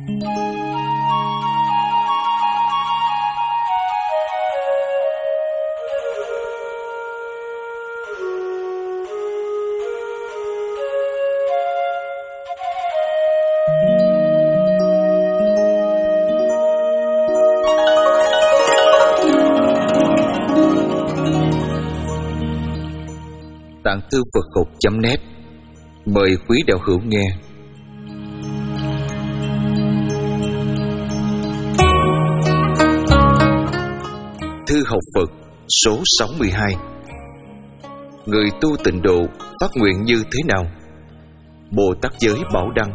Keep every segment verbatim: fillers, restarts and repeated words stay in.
Tạng Thư Phật Học chấm net mời quý đạo hữu nghe. Thư học Phật số sáu mươi hai. Người tu tịnh độ phát nguyện như thế nào? Bồ Tát Giới Bảo Đăng.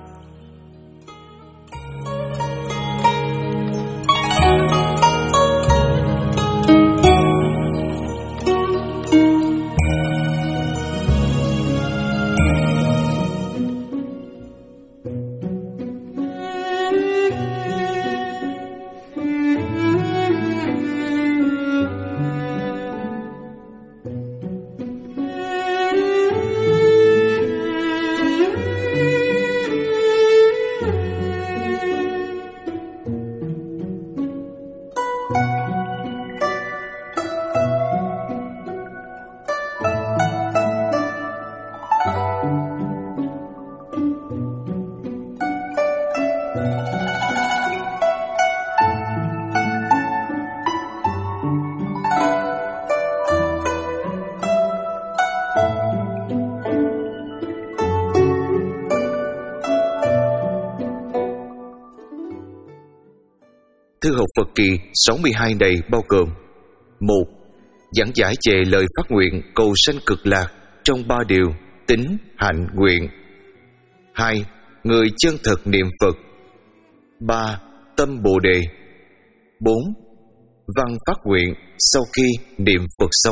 Thư học Phật kỳ sáu mươi hai này bao gồm: một. Giảng giải về lời phát nguyện cầu sanh cực lạc trong ba điều tín, hạnh, nguyện. Hai. Người chân thật niệm Phật. Ba. Tâm Bồ Đề. Bốn. Văn phát nguyện sau khi niệm Phật xong.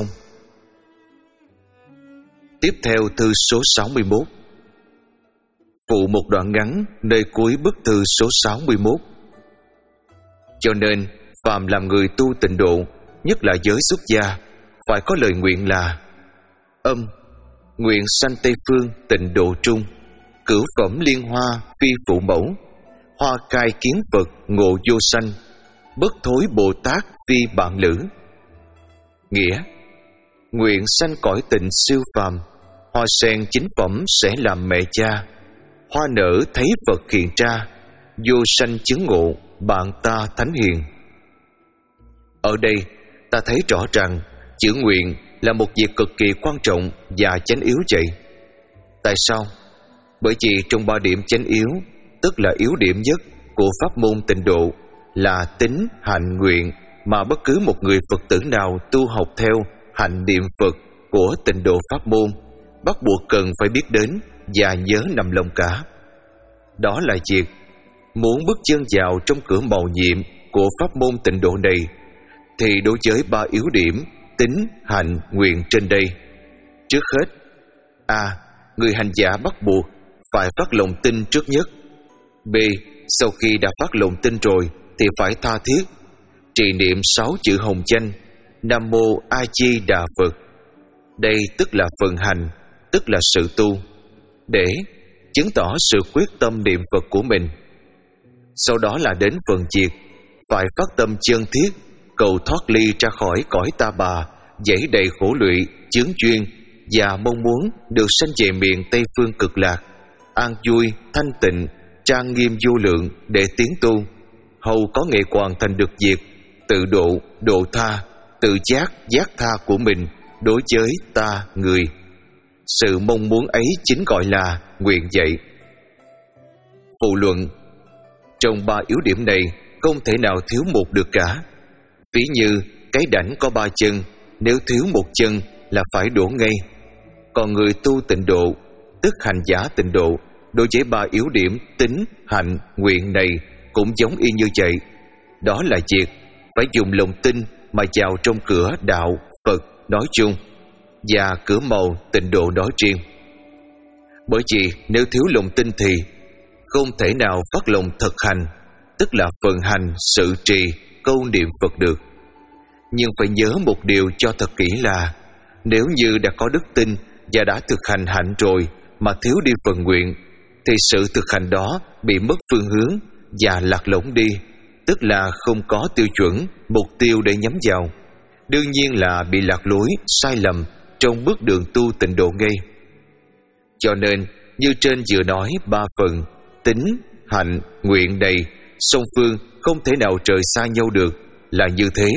Tiếp theo thư số sáu mươi mốt. Phụ một đoạn ngắn nơi cuối bức thư số sáu mươi mốt. Cho nên phàm làm người tu tịnh độ, nhất là giới xuất gia, phải có lời nguyện là: âm, nguyện sanh Tây Phương tịnh độ trung, cửu phẩm liên hoa phi phụ mẫu, hoa cai kiến Phật ngộ vô sanh, bất thối Bồ Tát phi bạn lữ. Nghĩa: nguyện sanh cõi tịnh siêu phàm, hoa sen chính phẩm sẽ làm mẹ cha, hoa nở thấy Phật hiện ra, vô sanh chứng ngộ bạn ta thánh hiền. Ở đây ta thấy rõ rằng chữ nguyện là một việc cực kỳ quan trọng và chánh yếu vậy. Tại sao? Bởi vì trong ba điểm chánh yếu, tức là yếu điểm nhất của pháp môn tịnh độ, là tín, hạnh, nguyện, mà bất cứ một người Phật tử nào tu học theo hạnh niệm Phật của tịnh độ pháp môn bắt buộc cần phải biết đến và nhớ nằm lòng cả. Đó là việc muốn bước chân vào trong cửa mầu nhiệm của pháp môn tịnh độ này, thì đối với ba yếu điểm tín, hạnh, nguyện trên đây, trước hết: A. Người hành giả bắt buộc phải phát lòng tin trước nhất. B. Sau khi đã phát lòng tin rồi thì phải tha thiết trì niệm sáu chữ hồng danh Nam Mô A Di Đà Phật. Đây tức là phần hành, tức là sự tu, để chứng tỏ sự quyết tâm niệm Phật của mình. Sau đó là đến phần việc phải phát tâm chân thiết cầu thoát ly ra khỏi cõi ta bà dẫy đầy khổ lụy, chướng duyên, và mong muốn được sanh về miền Tây Phương cực lạc, an vui, thanh tịnh, trang nghiêm vô lượng để tiến tu, hầu có nghệ hoàn thành được việc tự độ, độ tha, tự giác, giác tha của mình đối với ta người. Sự mong muốn ấy chính gọi là nguyện dạy. Phụ luận: trong ba yếu điểm này không thể nào thiếu một được cả. Ví như cái đảnh có ba chân, nếu thiếu một chân là phải đổ ngay. Còn người tu tịnh độ, tức hành giả tịnh độ, đối với ba yếu điểm tín, hạnh, nguyện này cũng giống y như vậy. Đó là việc phải dùng lòng tin mà vào trong cửa đạo Phật nói chung và cửa mầu tịnh độ nói riêng. Bởi vì nếu thiếu lòng tin thì không thể nào phát lòng thực hành, tức là phần hành sự trì câu niệm Phật được. Nhưng phải nhớ một điều cho thật kỹ là nếu như đã có đức tin và đã thực hành hạnh rồi mà thiếu đi phần nguyện, thì sự thực hành đó bị mất phương hướng và lạc lõng đi, tức là không có tiêu chuẩn, mục tiêu để nhắm vào. Đương nhiên là bị lạc lối, sai lầm trong bước đường tu tịnh độ ngay. Cho nên, như trên vừa nói ba phần, tính, hạnh, nguyện đầy, song phương không thể nào rời xa nhau được, là như thế.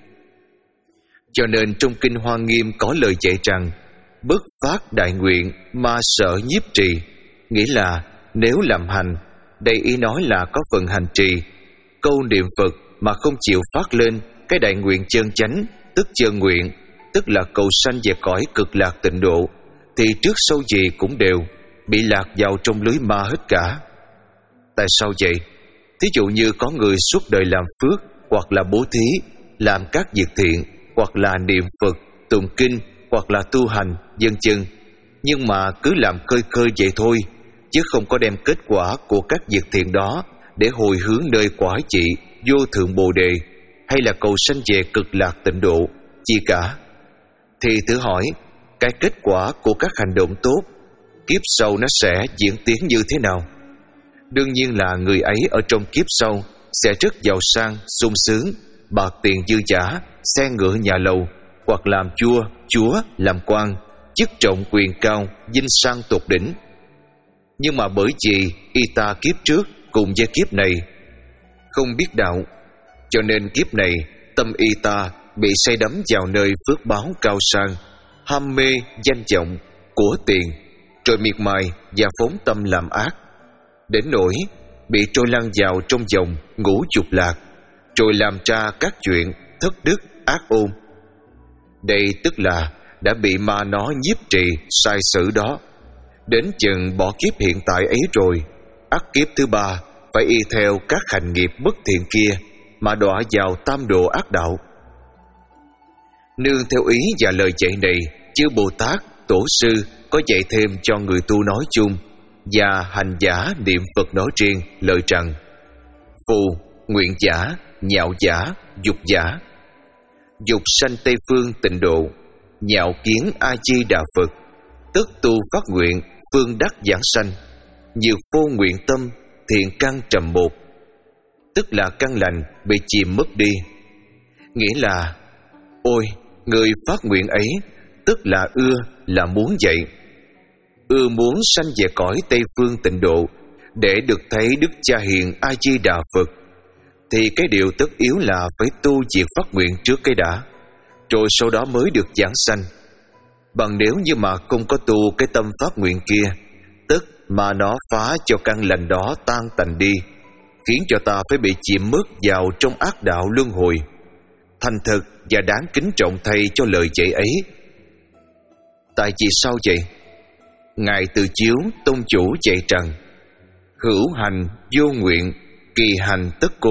Cho nên trong Kinh Hoa Nghiêm có lời dạy rằng, bất phát đại nguyện ma sở nhiếp trì, nghĩa là nếu làm hành, đây ý nói là có phần hành trì, câu niệm Phật mà không chịu phát lên cái đại nguyện chân chánh, tức chân nguyện, tức là cầu sanh về cõi cực lạc tịnh độ, thì trước sau gì cũng đều bị lạc vào trong lưới ma hết cả. Tại sao vậy? Thí dụ như có người suốt đời làm phước, hoặc là bố thí, làm các việc thiện, hoặc là niệm Phật, tụng kinh, hoặc là tu hành, vân vân, nhưng mà cứ làm khơi khơi vậy thôi, chứ không có đem kết quả của các việc thiện đó để hồi hướng nơi quả trị vô thượng bồ đề, hay là cầu sanh về cực lạc tịnh độ chi cả. Thì thử hỏi, cái kết quả của các hành động tốt kiếp sau nó sẽ diễn tiến như thế nào? Đương nhiên là người ấy ở trong kiếp sau sẽ rất giàu sang, sung sướng, bạc tiền dư dả, xe ngựa nhà lầu, hoặc làm vua, chúa, làm quan, chức trọng quyền cao, vinh sang tột đỉnh. Nhưng mà bởi vì y ta kiếp trước cùng với kiếp này không biết đạo, cho nên kiếp này tâm y ta bị say đắm vào nơi phước báo cao sang, ham mê danh vọng, của tiền, rồi miệt mài và phóng tâm làm ác, đến nỗi bị trôi lăn vào trong vòng ngũ dục lạc, rồi làm ra các chuyện thất đức ác ôn. Đây tức là đã bị ma nó nhiếp trì sai sử đó, đến chừng bỏ kiếp hiện tại ấy rồi, ắt kiếp thứ ba phải y theo các hành nghiệp bất thiện kia mà đọa vào tam độ ác đạo. Nương theo ý và lời dạy này, chư Bồ Tát, Tổ sư có dạy thêm cho người tu nói chung và hành giả niệm Phật nói riêng lời rằng: phù, nguyện giả, nhạo giả, dục giả. Dục sanh Tây phương tịnh độ, nhạo kiến A Di Đà Phật, tức tu phát nguyện phương đắc giảng sanh. Nhược vô nguyện tâm, thiện căn trầm một, tức là căn lành bị chìm mất đi. Nghĩa là, ôi, người phát nguyện ấy tức là ưa, là muốn vậy, ưa muốn sanh về cõi Tây phương tịnh độ để được thấy Đức Cha Hiền A Di Đà Phật, thì cái điều tất yếu là phải tu việc phát nguyện trước cái đã, rồi sau đó mới được giảng sanh. Bằng nếu như mà không có tu cái tâm phát nguyện kia, tức mà nó phá cho căn lành đó tan tành đi, khiến cho ta phải bị chìm mất vào trong ác đạo luân hồi. Thành thực và đáng kính trọng thay cho lời dạy ấy. Tại vì sao vậy? Ngài Từ Chiếu Tông Chủ dạy rằng: hữu hành vô nguyện, kỳ hành tất cô.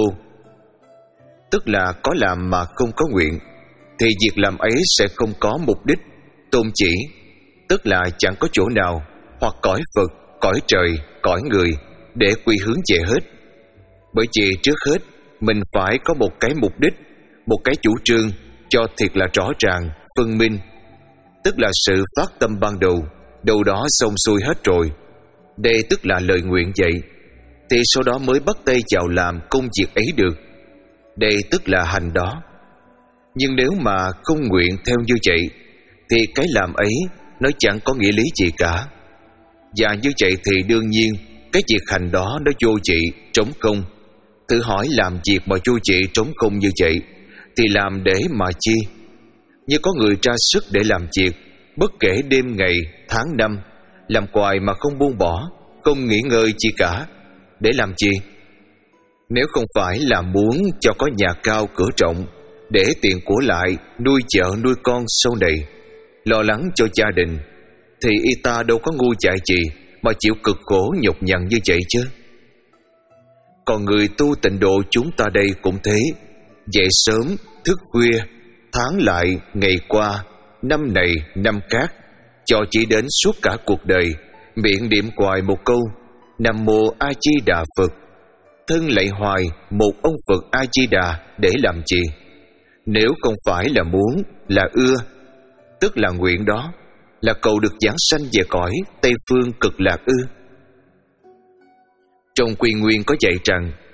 Tức là có làm mà không có nguyện, thì việc làm ấy sẽ không có mục đích, tôn chỉ, tức là chẳng có chỗ nào, hoặc cõi Phật, cõi trời, cõi người để quy hướng về hết. Bởi vì trước hết mình phải có một cái mục đích, một cái chủ trương cho thiệt là rõ ràng, phân minh, tức là sự phát tâm ban đầu, đâu đó xong xuôi hết rồi. Đây tức là lời nguyện vậy, thì sau đó mới bắt tay vào làm công việc ấy được. Đây tức là hành đó. Nhưng nếu mà không nguyện theo như vậy, thì cái làm ấy nó chẳng có nghĩa lý gì cả. Và như vậy thì đương nhiên cái việc hành đó nó vô vị, trống không. Thử hỏi làm việc mà vô vị, trống không như vậy thì làm để mà chi? Như có người ra sức để làm việc, bất kể đêm ngày, tháng năm, làm hoài mà không buông bỏ, không nghỉ ngơi chi cả. Để làm chi? Nếu không phải là muốn cho có nhà cao cửa rộng, để tiền của lại nuôi vợ nuôi con sau này, lo lắng cho gia đình, thì y ta đâu có ngu dại gì mà chịu cực khổ nhọc nhằn như vậy chứ. Còn người tu tịnh độ chúng ta đây cũng thế, dậy sớm, thức khuya, tháng lại, ngày qua, năm này, năm khác, cho chỉ đến suốt cả cuộc đời, miệng niệm hoài một câu: Nam Mô A Di Đà Phật, thân lạy hoài một ông Phật A Di Đà để làm gì? Nếu không phải là muốn, là ưa, tức là nguyện đó, là cầu được giảng sanh về cõi Tây phương cực lạc ư? Trong Quy Nguyên có dạy rằng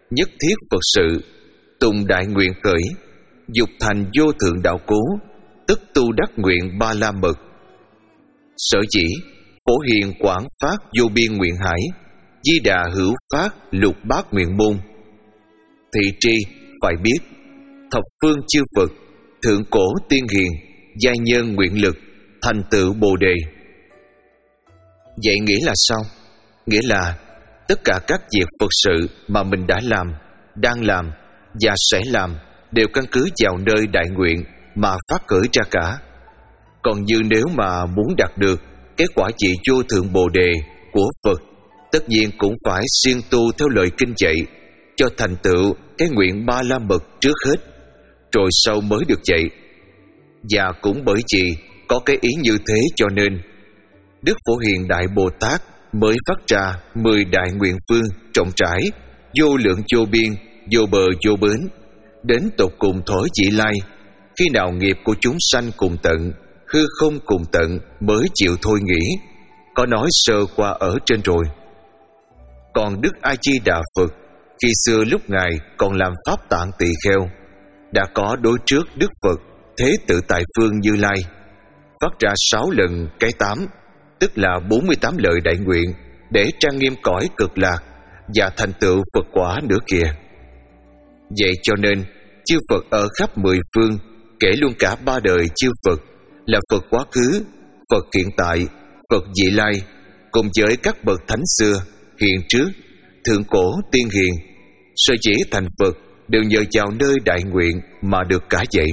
nhất thiết Phật sự, tùng đại nguyện khởi, dục thành vô thượng đạo cố, tức tu đắc nguyện ba la mật. Sở chỉ Phổ Hiền quảng phát vô biên nguyện hải, Di Đà hữu phát lục bát nguyện môn. Thị tri phải biết, thập phương chư Phật, thượng cổ tiên hiền, giai nhân nguyện lực, thành tựu Bồ đề. Vậy nghĩa là sao? Nghĩa là tất cả các việc Phật sự mà mình đã làm, đang làm và sẽ làm đều căn cứ vào nơi đại nguyện mà phát khởi ra cả. Còn như nếu mà muốn đạt được cái quả vị vô thượng Bồ đề của Phật, tất nhiên cũng phải siêng tu theo lời kinh dạy, cho thành tựu cái nguyện ba la mật trước hết, rồi sau mới được dạy. Và cũng bởi vì có cái ý như thế cho nên Đức Phổ Hiền Đại Bồ Tát mới phát ra mười đại nguyện phương rộng rãi, vô lượng vô biên, vô bờ vô bến, đến tột cùng thổi vị lai. Khi nào nghiệp của chúng sanh cùng tận, hư không cùng tận mới chịu thôi nghĩ. Có nói sơ qua ở trên rồi. Còn Đức A Di Đà Phật, khi xưa lúc Ngài còn làm pháp tạng tỳ kheo, đã có đối trước Đức Phật Thế Tự Tại Phương Như Lai, phát ra sáu lần cái tám, tức là bốn mươi tám lời đại nguyện, để trang nghiêm cõi cực lạc và thành tựu Phật quả nữa kìa. Vậy cho nên chư Phật ở khắp mười phương, kể luôn cả ba đời chư Phật, là Phật quá khứ, Phật hiện tại, Phật vị lai, cùng với các bậc thánh xưa, hiện trước, thượng cổ tiên hiền, sở dĩ thành Phật đều nhờ vào nơi đại nguyện mà được cả vậy.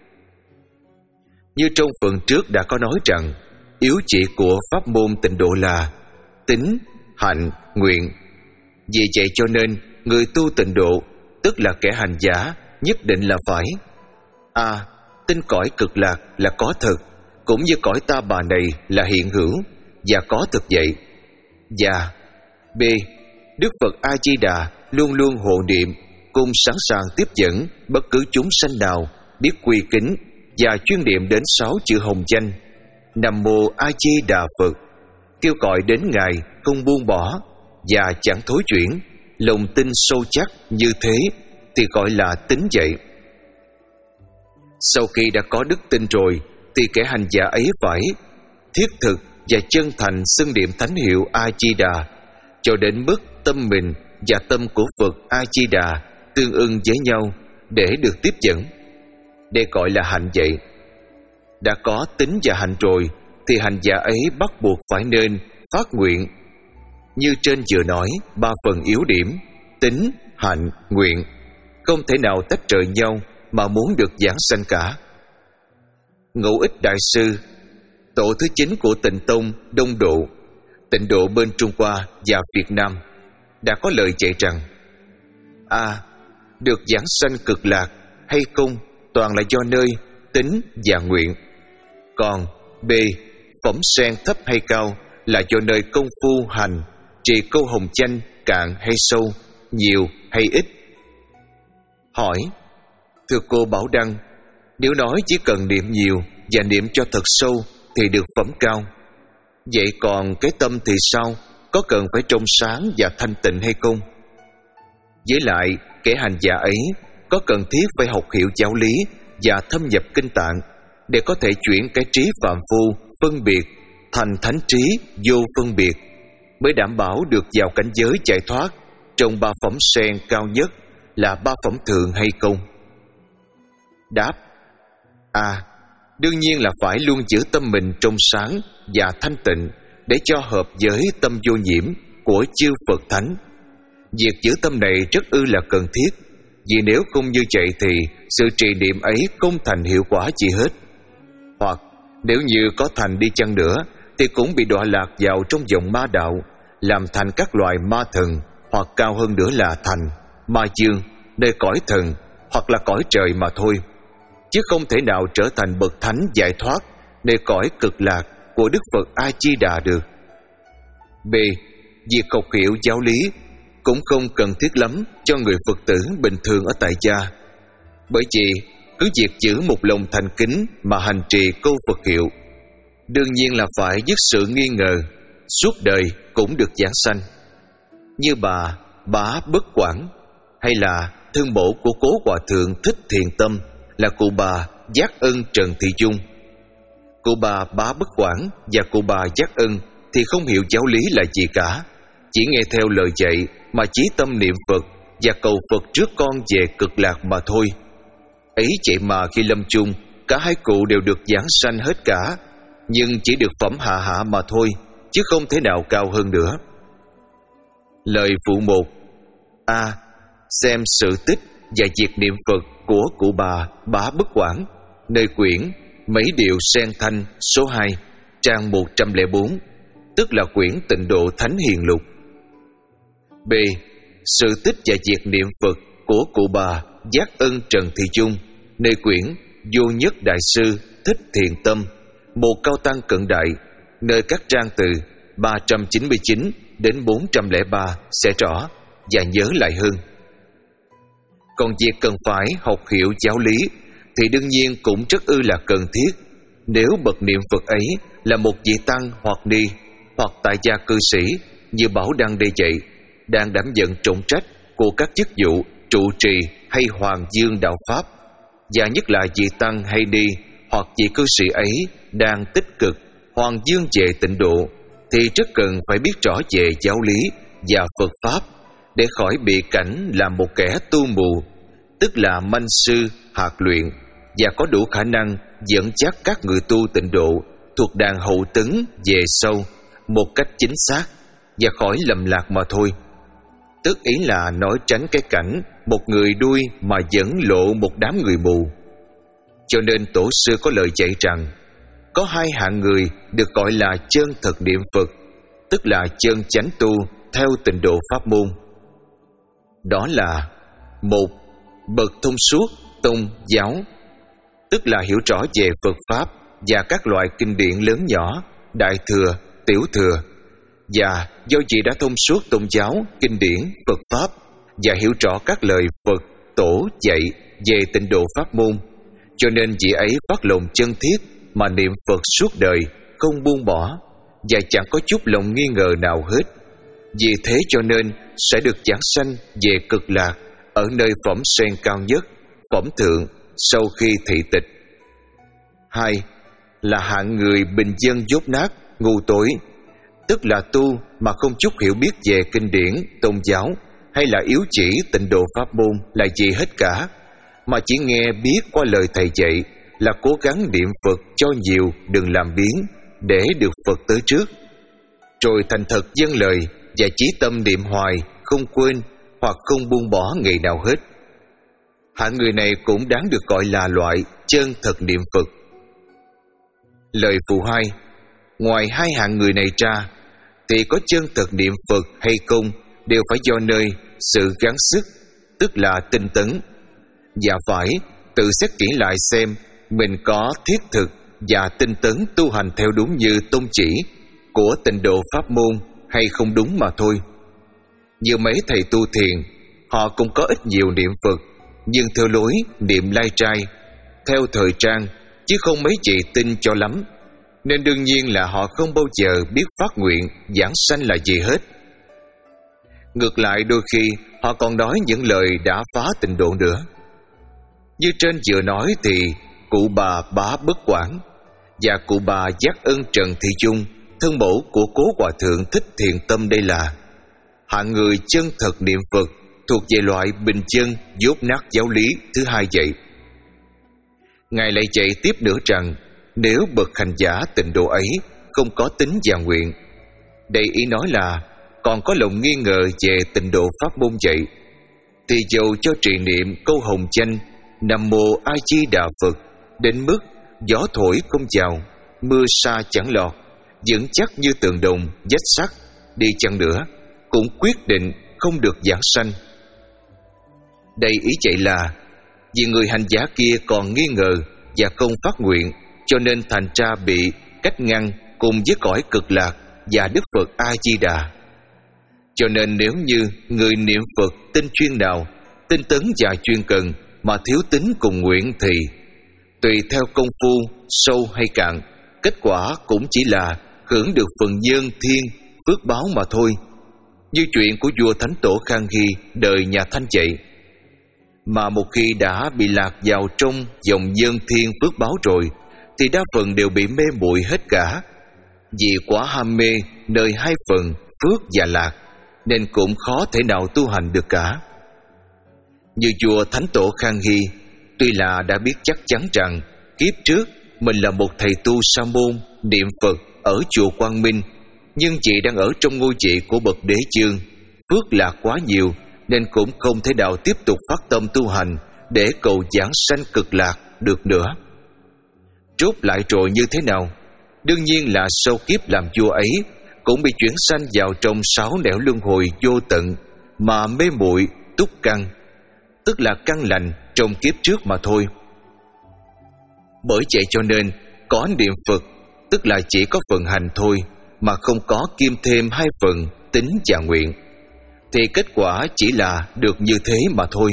Như trong phần trước đã có nói rằng, yếu chỉ của pháp môn tịnh độ là tín, hạnh, nguyện. Vì vậy cho nên người tu tịnh độ, tức là kẻ hành giả, nhất định là phải a. Tin cõi cực lạc là có thật, cũng như cõi ta bà này là hiện hữu và có thực vậy. Và b. Đức Phật A Di Đà luôn luôn hộ niệm, cùng sẵn sàng tiếp dẫn bất cứ chúng sanh nào biết quy kính và chuyên niệm đến sáu chữ hồng danh Nam Mô A Di Đà Phật, kêu gọi đến Ngài không buông bỏ và chẳng thối chuyển, lòng tin sâu chắc như thế thì gọi là tín vậy. Sau khi đã có đức tin rồi thì kẻ hành giả ấy phải thiết thực và chân thành xưng niệm thánh hiệu A Di Đà, cho đến mức tâm mình và tâm của Phật A Di Đà tương ưng với nhau để được tiếp dẫn. Đây gọi là hạnh vậy. Đã có tín và hạnh rồi thì hành giả ấy bắt buộc phải nên phát nguyện. Như trên vừa nói, ba phần yếu điểm tín, hạnh, nguyện không thể nào tách rời nhau mà muốn được giảng sanh cả. Ngũ Ích Đại Sư, tổ thứ chín của Tịnh Tông Đông Độ, Tịnh Độ bên Trung Hoa và Việt Nam, đã có lời dạy rằng: a. Được giảng sanh cực lạc hay không toàn là do nơi tín và nguyện. Còn b. Phẩm sen thấp hay cao là do nơi công phu hành trì câu hồng danh cạn hay sâu, nhiều hay ít. Hỏi: thưa cô Bảo Đăng, nếu nói chỉ cần niệm nhiều và niệm cho thật sâu thì được phẩm cao, vậy còn cái tâm thì sao? Có cần phải trong sáng và thanh tịnh hay không? Với lại, kẻ hành giả ấy có cần thiết phải học hiểu giáo lý và thâm nhập kinh tạng để có thể chuyển cái trí phạm phu phân biệt thành thánh trí vô phân biệt, mới đảm bảo được vào cảnh giới giải thoát trong ba phẩm sen cao nhất là ba phẩm thượng hay không? Đáp: a. Đương nhiên là phải luôn giữ tâm mình trong sáng và thanh tịnh để cho hợp với tâm vô nhiễm của chư Phật Thánh. Việc giữ tâm này rất ư là cần thiết, vì nếu không như vậy thì sự trì niệm ấy không thành hiệu quả gì hết. Hoặc nếu như có thành đi chăng nữa thì cũng bị đọa lạc vào trong vòng ma đạo, làm thành các loài ma thần, hoặc cao hơn nữa là thành ma dương, nơi cõi thần hoặc là cõi trời mà thôi, chứ không thể nào trở thành bậc thánh giải thoát nơi cõi cực lạc của Đức Phật A Di Đà được. B. Việc học hiểu giáo lý cũng không cần thiết lắm cho người Phật tử bình thường ở tại gia, bởi vì cứ việc giữ một lòng thành kính mà hành trì câu Phật hiệu, đương nhiên là phải dứt sự nghi ngờ, suốt đời cũng được giảng sanh. Như bà Bá Bất Quản, hay là thân mẫu của cố hòa thượng Thích Thiện Tâm là cụ bà Giác Ân Trần Thị Dung. Cụ bà Bá Bất Quản và cụ bà Giác Ân thì không hiểu giáo lý là gì cả, chỉ nghe theo lời dạy mà chí tâm niệm Phật và cầu Phật trước con về cực lạc mà thôi. Ấy vậy mà khi lâm chung, cả hai cụ đều được giảng sanh hết cả, nhưng chỉ được phẩm hạ hạ mà thôi, chứ không thể nào cao hơn nữa. Lời phụ một. A. Xem sự tích và việc niệm Phật của cụ bà Bá Bất Quản, nơi quyển Mấy Điều Sen Thanh số hai, trang một trăm lẻ bốn, tức là quyển Tịnh Độ Thánh Hiền Lục. B. Sự tích và việc niệm Phật của cụ bà Giác Ân Trần Thị Dung, nơi quyển Vô Nhất Đại Sư Thích Thiện Tâm, một cao tăng cận đại, nơi các trang từ ba trăm chín mươi chín đến bốn trăm lẻ ba sẽ rõ và nhớ lại hơn. Còn việc cần phải học hiểu giáo lý thì đương nhiên cũng rất ư là cần thiết. Nếu bậc niệm Phật ấy là một vị tăng hoặc ni hoặc tại gia cư sĩ như Bảo Đăng đây vậy, đang đảm nhận trọng trách của các chức vụ trụ trì hay hoàng dương đạo pháp, và nhất là vị tăng hay ni hoặc vị cư sĩ ấy đang tích cực hoàng dương về tịnh độ, thì rất cần phải biết rõ về giáo lý và Phật pháp để khỏi bị cảnh làm một kẻ tu mù, tức là manh sư hạt luyện, và có đủ khả năng dẫn dắt các người tu tịnh độ thuộc đàn hậu tấn về sâu một cách chính xác và khỏi lầm lạc mà thôi. Tức ý là nói tránh cái cảnh một người đuôi mà dẫn lộ một đám người mù. Cho nên tổ sư có lời dạy rằng có hai hạng người được gọi là chân thật niệm Phật, tức là chân chánh tu theo tịnh độ pháp môn. Đó là: một, bậc thông suốt tôn giáo, tức là hiểu rõ về Phật pháp và các loại kinh điển lớn nhỏ, đại thừa, tiểu thừa, và do vị đã thông suốt tôn giáo, kinh điển, Phật pháp và hiểu rõ các lời Phật tổ dạy về tịnh độ pháp môn, cho nên vị ấy phát lòng chân thiết mà niệm Phật suốt đời, không buông bỏ và chẳng có chút lòng nghi ngờ nào hết. Vì thế cho nên sẽ được giảng sanh về cực lạc ở nơi phẩm sen cao nhất, phẩm thượng, sau khi thị tịch. Hai là hạng người bình dân dốt nát, ngu tối, tức là tu mà không chút hiểu biết về kinh điển, tôn giáo hay là yếu chỉ tịnh độ pháp môn là gì hết cả, mà chỉ nghe biết qua lời thầy dạy là cố gắng niệm Phật cho nhiều, đừng làm biếng, để được Phật tới trước, rồi thành thật dâng lời và chí tâm niệm hoài, không quên hoặc không buông bỏ ngày nào hết. Hạng người này cũng đáng được gọi là loại chân thật niệm Phật. Lời phụ hai. Ngoài hai hạng người này ra thì có chân thật niệm Phật hay không đều phải do nơi sự gắng sức, tức là tinh tấn, và phải tự xét kỹ lại xem mình có thiết thực và tinh tấn tu hành theo đúng như tôn chỉ của tịnh độ pháp môn hay không đúng mà thôi. Như mấy thầy tu thiền, họ cũng có ít nhiều niệm Phật, nhưng theo lối niệm lai trai, theo thời trang, chứ không mấy chị tin cho lắm, nên đương nhiên là họ không bao giờ biết phát nguyện giảng sanh là gì hết. Ngược lại, đôi khi họ còn nói những lời đã phá tịnh độ nữa. Như trên vừa nói thì cụ bà Bá Bất Quản và cụ bà Giác Ân Trần Thị Dung, thân mẫu của cố hòa thượng Thích Thiện Tâm đây là hạng người chân thật niệm Phật, thuộc về loại bình chân dốt nát giáo lý thứ hai dạy. Ngài lại dạy tiếp nữa rằng nếu bậc hành giả tịnh độ ấy không có tính và nguyện, đây ý nói là còn có lòng nghi ngờ về tịnh độ pháp môn dạy, thì dầu cho trì niệm câu hồng danh Nam Mô A Di Đà Phật đến mức gió thổi không vào, mưa sa chẳng lọt, vững chắc như tường đồng vách sắt đi chăng nữa, cũng quyết định không được giảng sanh. Đây ý chạy là vì người hành giả kia còn nghi ngờ và không phát nguyện, cho nên thành ra bị cách ngăn cùng với cõi cực lạc và Đức Phật A Di Đà. Cho nên nếu như người niệm Phật tinh chuyên nào, tinh tấn và chuyên cần mà thiếu tính cùng nguyện thì tùy theo công phu sâu hay cạn, kết quả cũng chỉ là hưởng được phần nhân thiên phước báo mà thôi. như chuyện của vua Thánh Tổ Khang Hy đời nhà Thanh vậy. Mà một khi đã bị lạc vào trong dòng nhân thiên phước báo rồi thì đa phần đều bị mê muội hết cả. Vì quá ham mê nơi hai phần phước và lạc nên cũng khó thể nào tu hành được cả. Như vua Thánh Tổ Khang Hy, tuy là đã biết chắc chắn rằng kiếp trước mình là một thầy tu sa môn niệm Phật ở chùa Quang Minh, nhưng chị đang ở trong ngôi vị của bậc đế vương, phước lạc quá nhiều nên cũng không thể nào tiếp tục phát tâm tu hành để cầu giảng sanh cực lạc được nữa. Rốt lại rồi như thế nào? Đương nhiên là sau kiếp làm vua ấy cũng bị chuyển sanh vào trong sáu nẻo luân hồi vô tận mà mê muội túc căn, tức là căn lành trong kiếp trước mà thôi. Bởi vậy cho nên có niệm Phật tức là chỉ có phần hành thôi, mà không có kim thêm hai phần tín và nguyện, thì kết quả chỉ là được như thế mà thôi.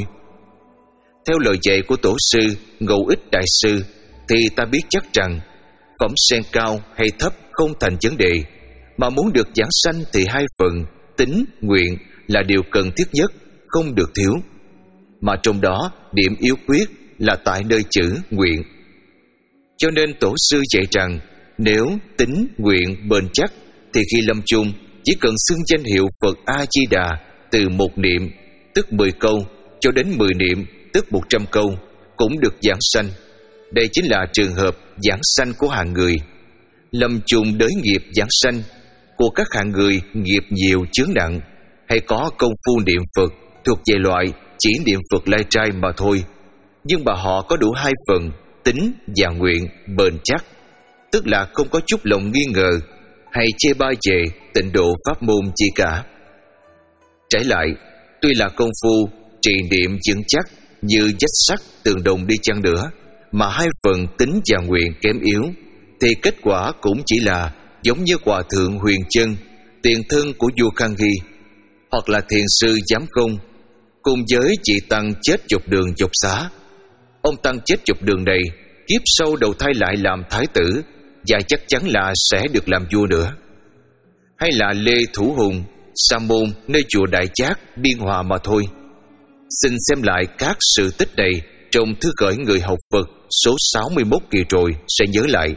Theo lời dạy của Tổ sư Ngẫu Ích Đại Sư thì ta biết chắc rằng phẩm sen cao hay thấp không thành vấn đề, mà muốn được giảng sanh thì hai phần tín nguyện là điều cần thiết nhất, không được thiếu. Mà trong đó điểm yếu quyết là tại nơi chữ nguyện. Cho nên Tổ sư dạy rằng nếu tín nguyện bền chắc thì khi lâm chung chỉ cần xưng danh hiệu Phật A-di-đà từ một niệm tức mười câu cho đến mười niệm tức một trăm câu cũng được giảng sanh. Đây chính là trường hợp giảng sanh của hạng người. Lâm chung đới nghiệp giảng sanh của các hạng người nghiệp nhiều chướng nặng hay có công phu niệm Phật thuộc về loại chỉ niệm Phật lai trai mà thôi, nhưng mà họ có đủ hai phần tín và nguyện bền chắc, tức là không có chút lòng nghi ngờ hay chê bai về tịnh độ pháp môn chi cả. Trái lại, tuy là công phu trì niệm vững chắc như vách sắt tường đồng đi chăng nữa, mà hai phần tín và nguyện kém yếu, thì kết quả cũng chỉ là giống như Hòa Thượng Huyền Chân, tiền thân của vua Khang Hy, hoặc là thiền sư Giám Không, cùng với chị Tăng chết chục đường chục xá. Ông Tăng chết chục đường này kiếp sau đầu thai lại làm thái tử, và chắc chắn là sẽ được làm vua nữa. Hay là Lê Thủ Hùng, sa môn nơi chùa Đại Chát, Biên Hòa mà thôi. Xin xem lại các sự tích này trong thư khởi người học Phật số sáu mươi mốt kỳ rồi sẽ nhớ lại.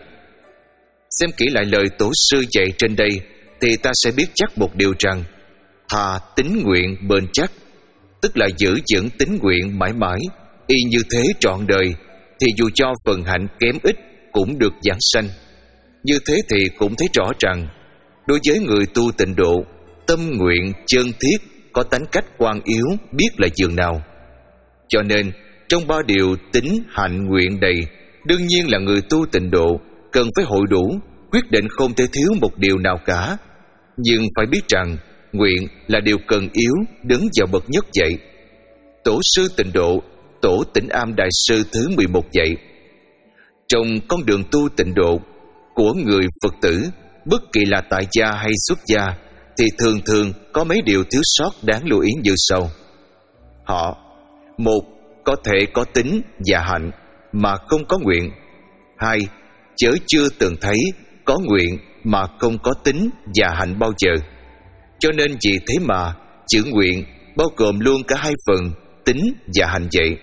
Xem kỹ lại lời Tổ sư dạy trên đây thì ta sẽ biết chắc một điều rằng thà tín nguyện bền chắc, tức là giữ vững tín nguyện mãi mãi, y như thế trọn đời, thì dù cho phần hạnh kém ít cũng được giảng sanh. Như thế thì cũng thấy rõ rằng đối với người tu tịnh độ, tâm nguyện chân thiết có tánh cách quan yếu biết là dường nào. Cho nên trong ba điều tín hạnh nguyện đầy, đương nhiên là người tu tịnh độ cần phải hội đủ, quyết định không thể thiếu một điều nào cả. Nhưng phải biết rằng nguyện là điều cần yếu đứng vào bậc nhất vậy. Tổ sư tịnh độ Tổ Tĩnh Am Đại Sư thứ mười một dạy: trong con đường tu tịnh độ của người Phật tử, bất kỳ là tại gia hay xuất gia, thì thường thường có mấy điều thiếu sót đáng lưu ý như sau. Họ: một, có thể có tín và hạnh mà không có nguyện. Hai, chớ chưa từng thấy có nguyện mà không có tín và hạnh bao giờ. Cho nên vì thế mà chữ nguyện bao gồm luôn cả hai phần tín và hành vậy.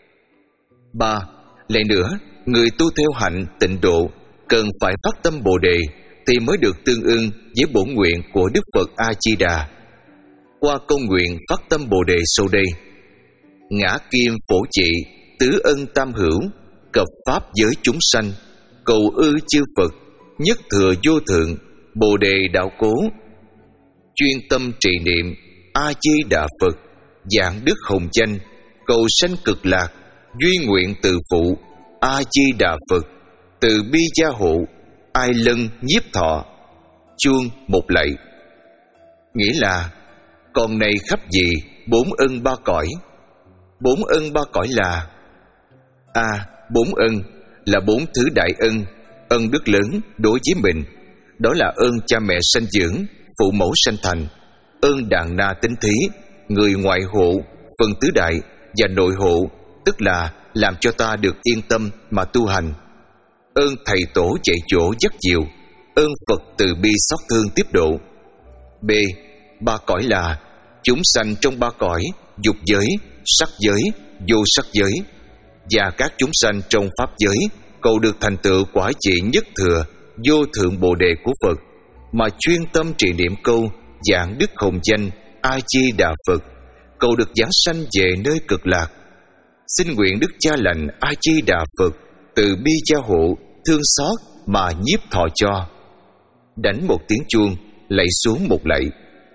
Ba, lại nữa, người tu theo hạnh tịnh độ cần phải phát tâm Bồ Đề thì mới được tương ưng với bổn nguyện của Đức Phật A-di-đà. Qua câu nguyện phát tâm Bồ Đề sau đây: ngã kim phổ trị, tứ ân tam hữu, cập pháp giới chúng sanh, cầu ư chư Phật, nhất thừa vô thượng, Bồ Đề đạo cố, chuyên tâm trì niệm A-di-đà Phật, giảng đức hồng danh, cầu sanh cực lạc, duy nguyện từ phụ A-di-đà Phật, từ bi gia hộ, ai lân nhiếp thọ, chuông một lạy. Nghĩa là con này khắp gì bốn ân ba cõi. Bốn ân ba cõi là: A. Bốn ân là bốn thứ đại ân, ân đức lớn đối với mình, đó là ơn cha mẹ sanh dưỡng, phụ mẫu sanh thành, ơn đàn na tín thí, người ngoại hộ, phần tứ đại, và nội hộ, tức là làm cho ta được yên tâm mà tu hành, ơn thầy tổ dạy dỗ dắt dìu, ơn Phật từ bi xót thương tiếp độ. B. ba cõi là chúng sanh trong ba cõi: dục giới, sắc giới, vô sắc giới. Và các chúng sanh trong pháp giới cầu được thành tựu quả vị nhất thừa vô thượng bồ đề của Phật, mà chuyên tâm trì niệm câu giảng đức hồng danh A Di Đà Phật, cầu được giảng sanh về nơi cực lạc. Xin nguyện Đức Cha Lành A Di Đà Phật từ bi gia hộ, thương xót mà nhiếp thọ cho. Đánh một tiếng chuông, lạy xuống một lạy.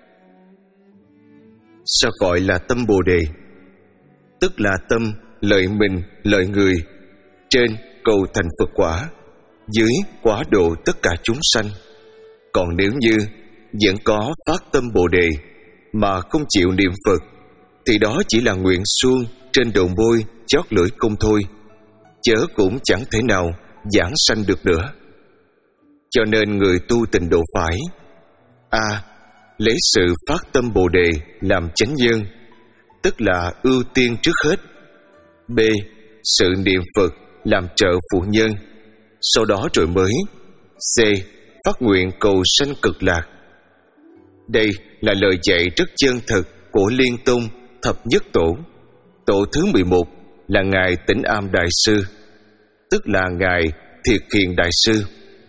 Sao gọi là tâm bồ đề? Tức là tâm lợi mình, lợi người. Trên cầu thành Phật quả, dưới quả độ tất cả chúng sanh. Còn nếu như vẫn có phát tâm bồ đề mà không chịu niệm Phật, thì đó chỉ là nguyện suông trên đầu môi chót lưỡi không thôi, chớ cũng chẳng thể nào giảng sanh được nữa. Cho nên người tu tịnh độ phải: A. Lấy sự phát tâm bồ đề làm chánh nhân, tức là ưu tiên trước hết. B. Sự niệm Phật làm trợ phụ nhân, sau đó rồi mới C. Phát nguyện cầu sanh cực lạc. Đây là lời dạy rất chân thực của Liên Tông Thập Nhất Tổ. Tổ thứ mười một là Ngài Tĩnh Am Đại Sư, tức là Ngài Thiệt Hiền Đại Sư.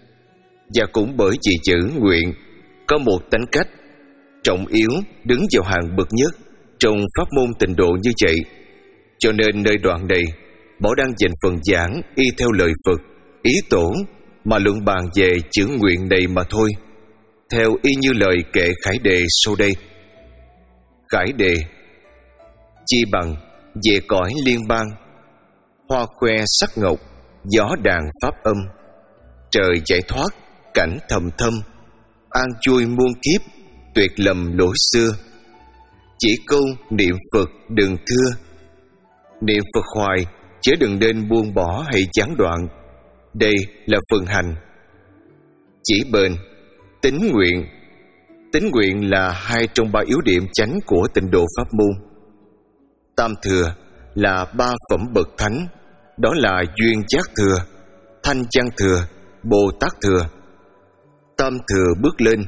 Và cũng bởi vì chữ nguyện có một tánh cách trọng yếu đứng vào hàng bậc nhất trong pháp môn tịnh độ như vậy, cho nên nơi đoạn này Bảo đang dành phần giảng y theo lời Phật, ý Tổ mà luận bàn về chữ nguyện này mà thôi, theo y như lời kệ khải đề sau đây. Khải đề: chi bằng về cõi liên bang, hoa khoe sắc ngọc, gió đàn pháp âm, trời giải thoát cảnh thầm thâm, an vui muôn kiếp, tuyệt lầm lỗi xưa. Chỉ câu niệm Phật đừng thưa, niệm Phật hoài chớ đừng nên buông bỏ hay gián đoạn. Đây là phần hành. Chỉ bền, tín nguyện. Tín nguyện là hai trong ba yếu điểm chánh của tịnh độ pháp môn. Tam thừa là ba phẩm bậc thánh, đó là duyên giác thừa, thanh văn thừa, Bồ Tát thừa. Tam thừa bước lên.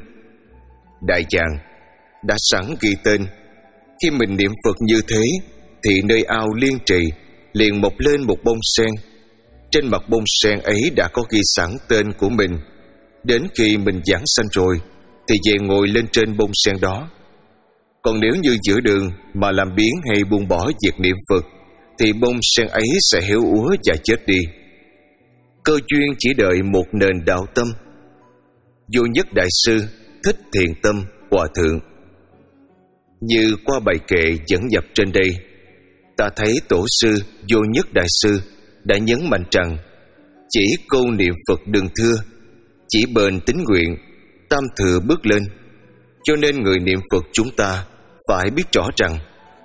Đại dạng đã sẵn ghi tên. Khi mình niệm Phật như thế, thì nơi ao liên trì liền mọc lên một bông sen. Trên mặt bông sen ấy đã có ghi sẵn tên của mình. Đến khi mình giảng sanh rồi, thì về ngồi lên trên bông sen đó. Còn nếu như giữa đường mà làm biến hay buông bỏ việc niệm Phật, thì bông sen ấy sẽ héo úa và chết đi. Cơ duyên chỉ đợi một nền đạo tâm. Vô Nhất Đại Sư Thích Thiền Tâm Hòa Thượng. Như qua bài kệ dẫn nhập trên đây, ta thấy Tổ sư Vô Nhất Đại Sư đã nhấn mạnh rằng chỉ câu niệm Phật đừng thưa, chỉ bền tín nguyện, tam thừa bước lên. Cho nên người niệm Phật chúng ta phải biết rõ rằng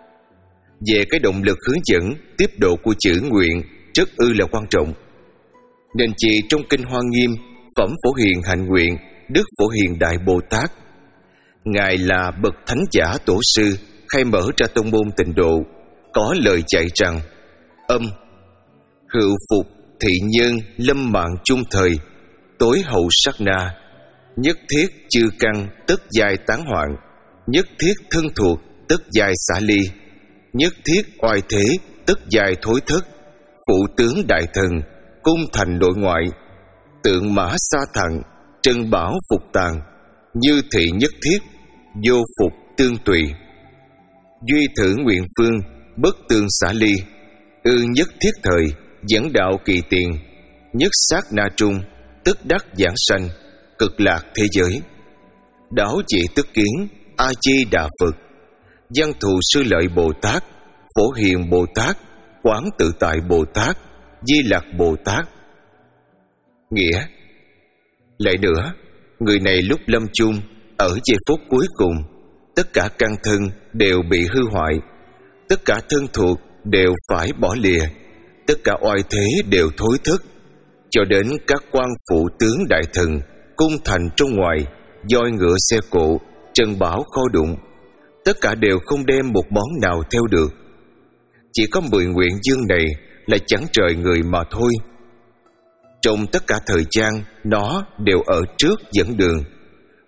về cái động lực hướng dẫn tiếp độ của chữ nguyện rất ư là quan trọng. Nên chỉ trong Kinh Hoa Nghiêm Phẩm Phổ Hiền Hạnh Nguyện Đức Phổ Hiền Đại Bồ Tát, Ngài là bậc thánh giả tổ sư khai mở ra tông môn tịnh độ, có lời dạy rằng: âm hữu phục thị nhân lâm mạng chung thời, tối hậu sát na, nhất thiết chư căn tất giai tán hoạn, nhất thiết thân thuộc tất giai xả ly, nhất thiết oai thế tất giai thối thất, phụ tướng đại thần cung thành nội ngoại, tượng mã sa thặng trân bảo phục tàn, như thị nhất thiết vô phục tương tùy, duy thử nguyện phương bất tương xả ly, ư nhất thiết thời dẫn đạo kỳ tiền, nhất sát na trung tức đắc giảng sanh cực lạc thế giới. Đáo chỉ tức kiến A Di Đà Phật, văn thù sư lợi Bồ Tát, Phổ Hiền Bồ Tát, Quán Tự Tại Bồ Tát, Di Lặc Bồ Tát. Nghĩa: lại nữa, người này lúc lâm chung, ở giây phút cuối cùng, tất cả căn thân đều bị hư hoại, tất cả thân thuộc đều phải bỏ lìa, tất cả oai thế đều thối thất, cho đến các quan phụ tướng đại thần, cung thành trong ngoài, voi ngựa xe cộ, trần bảo kho đụng, tất cả đều không đem một món nào theo được. Chỉ có mười nguyện dương này là chẳng trời người mà thôi. Trong tất cả thời gian, nó đều ở trước dẫn đường.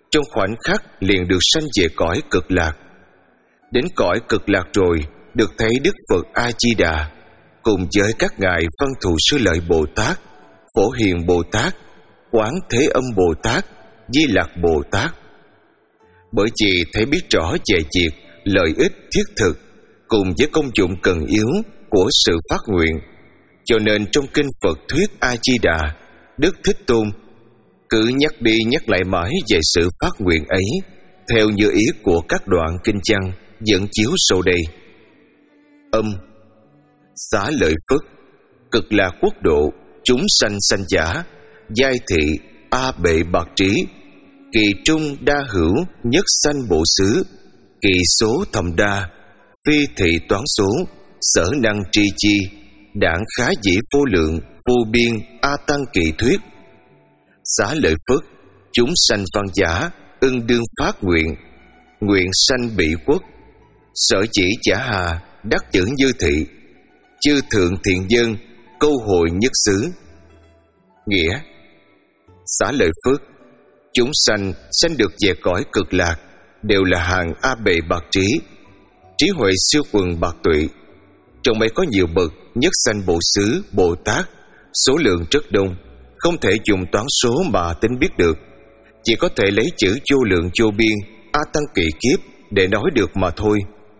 trong khoảnh khắc liền được sanh về cõi cực lạc. Đến cõi cực lạc rồi, được thấy Đức Phật A Di Đà cùng với các ngài Văn Thù Sư Lợi Bồ Tát, Phổ Hiền Bồ Tát, Quán Thế Âm Bồ Tát, Di Lặc Bồ Tát. Bởi vì thấy biết rõ về việc lợi ích thiết thực cùng với công dụng cần yếu của sự phát nguyện, cho nên trong kinh Phật thuyết A Di Đà, Đức Thích Tôn cứ nhắc đi nhắc lại mãi về sự phát nguyện ấy, theo như ý của các đoạn kinh văn dẫn chiếu sau đây. Âm: xá lợi Phất, cực lạc quốc độ, chúng sanh sanh giả, giai thị a bệ bạc trí, kỳ trung đa hữu nhất sanh bộ xứ, kỳ số thầm đa, phi thị toán số, sở năng tri chi, đảng khá dĩ vô lượng, vô biên a tăng kỳ thuyết. Xá lợi Phất, chúng sanh văn giả, ưng đương phát nguyện, nguyện sanh bị quốc, sở chỉ giả hà, đắc chữ như thị, chư thượng thiện dân, câu hội nhất xứ. Nghĩa: xá lợi Phất, chúng sanh sanh được về cõi cực lạc đều là hàng a bệ bạc trí, trí huệ siêu quần bạc tụy. Trong ấy có nhiều bậc nhất sanh bộ xứ Bồ Tát, số lượng rất đông, không thể dùng toán số mà tính biết được, chỉ có thể lấy chữ vô lượng vô biên a tăng kỳ kiếp để nói được mà thôi.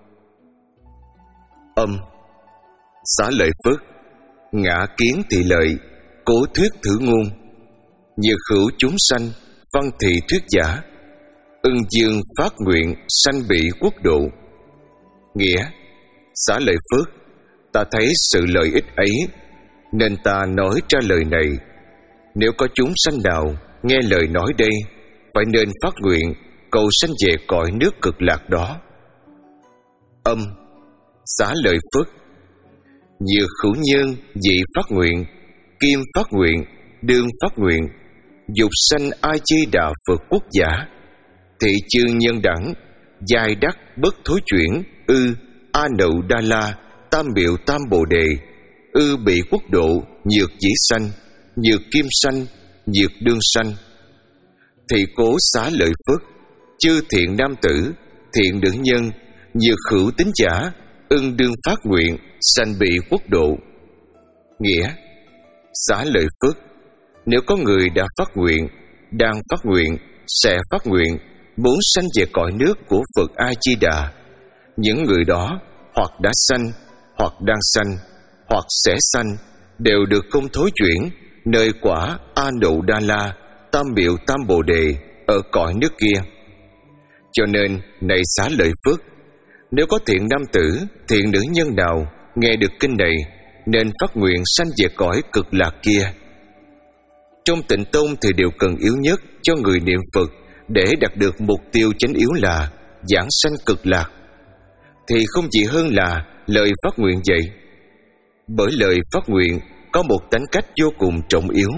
Âm: xá lợi Phất, ngã kiến thị lợi, cố thuyết thử ngôn, như khửu chúng sanh, văn thị thuyết giả, ưng dương phát nguyện sanh bị quốc độ. Nghĩa: xá lợi Phất, ta thấy sự lợi ích ấy nên ta nói ra lời này. Nếu có chúng sanh nào nghe lời nói đây, phải nên phát nguyện cầu sanh về cõi nước cực lạc đó. Âm: xá lợi Phất, như khửu nhân dị phát nguyện, kim phát nguyện, đương phát nguyện, dục sanh A Di Đà Phật quốc giả, thị chư nhân đẳng, giai đắc bất thối chuyển, ư a nậu đa la, tam miệu tam bồ đề, ư bị quốc độ, nhược dĩ sanh, nhược kim sanh, nhược đương sanh. Thị cố xá lợi Phất, chư thiện nam tử, thiện nữ nhân, nhược khửu tín giả, ưng đương phát nguyện sanh bị quốc độ. Nghĩa: xá lợi Phất, nếu có người đã phát nguyện, đang phát nguyện, sẽ phát nguyện muốn sanh về cõi nước của Phật A Di Đà, những người đó hoặc đã sanh, hoặc đang sanh, hoặc sẽ sanh, đều được không thối chuyển nơi quả A Nậu Đa La, tam miệu tam bồ đề ở cõi nước kia. Cho nên này xá lợi Phất, nếu có thiện nam tử, thiện nữ nhân nào nghe được kinh này, nên phát nguyện sanh về cõi cực lạc kia. Trong Tịnh Tông thì điều cần yếu nhất cho người niệm Phật để đạt được mục tiêu chánh yếu là giảng sanh cực lạc, thì không gì hơn là lời phát nguyện vậy. Bởi lời phát nguyện có một tánh cách vô cùng trọng yếu.